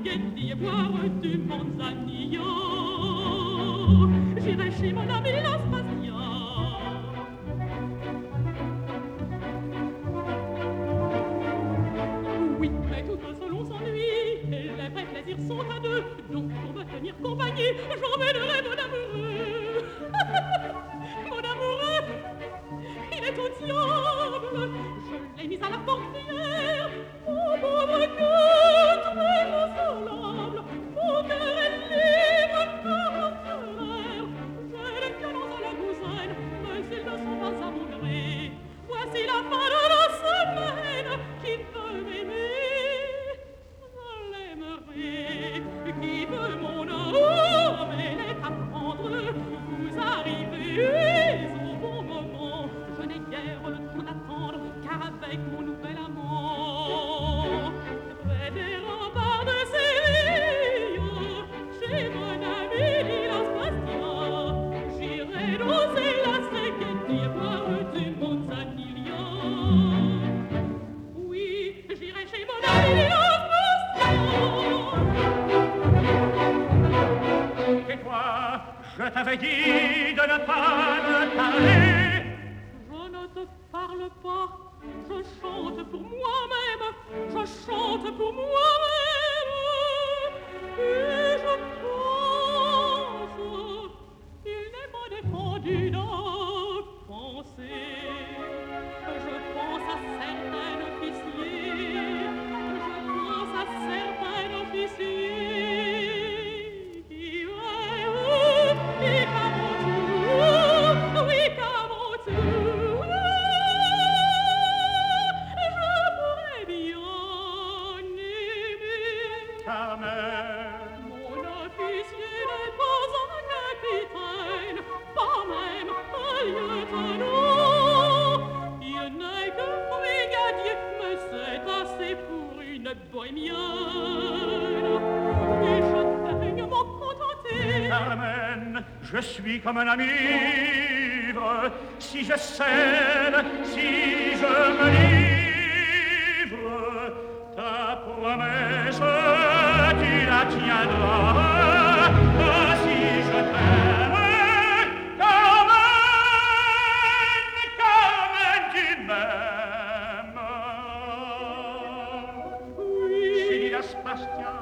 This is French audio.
spaghetti et boire du Manzanillo. J'irai chez mon ami Laspastia. Oui, mais tout un seul on s'ennuie, et les vrais plaisirs sont à deux. Donc pour me tenir compagnie, j'emmènerai mon amoureux. Mon amoureux, il est au diable. Je l'ai mis à la portière. Oh, pauvre cœur, très consolable. Mon cœur est libre comme un frère. J'ai les violons à la douzaine, mais ils ne sont pas à mon gré. Voici la fin de la semaine. Qui veut m'aimer, je l'aimerai. Qui veut mon amour, mais l'est à prendre. Vous arrivez au bon moment. Je n'ai guère le temps d'attendre, car avec mon nouvel amant, près des remparts de Séville, chez mon ami Laspastia, j'irai danser la spaghetti et boire du Manzanillo. Oui, j'irai chez mon ami Laspastia. Et toi, je t'avais dit de ne pas me parler. Je ne te parle pas, je chante pour moi-même, je chante pour moi-même. Et je pense qu'il n'est pas défendu d'en penser. Je pense à certains officiers, je pense à certains officiers qui rêvent et comme tout, oui comme tout. Je pourrais bien aimer. Carmen, Mon officier n'est pas un capitaine, pas même un lieutenant. Il n'est que brigadier, mais c'est assez pour une bohémienne. Et je daigne m'en contenter. Carmen, je suis comme un ami ivre. Si je cède, si je me livre, ta promesse, tu la tiendras. Ah, si je t'aime, Carmen, Carmen, tu m'aimes. Oui. Chérie Laspastia,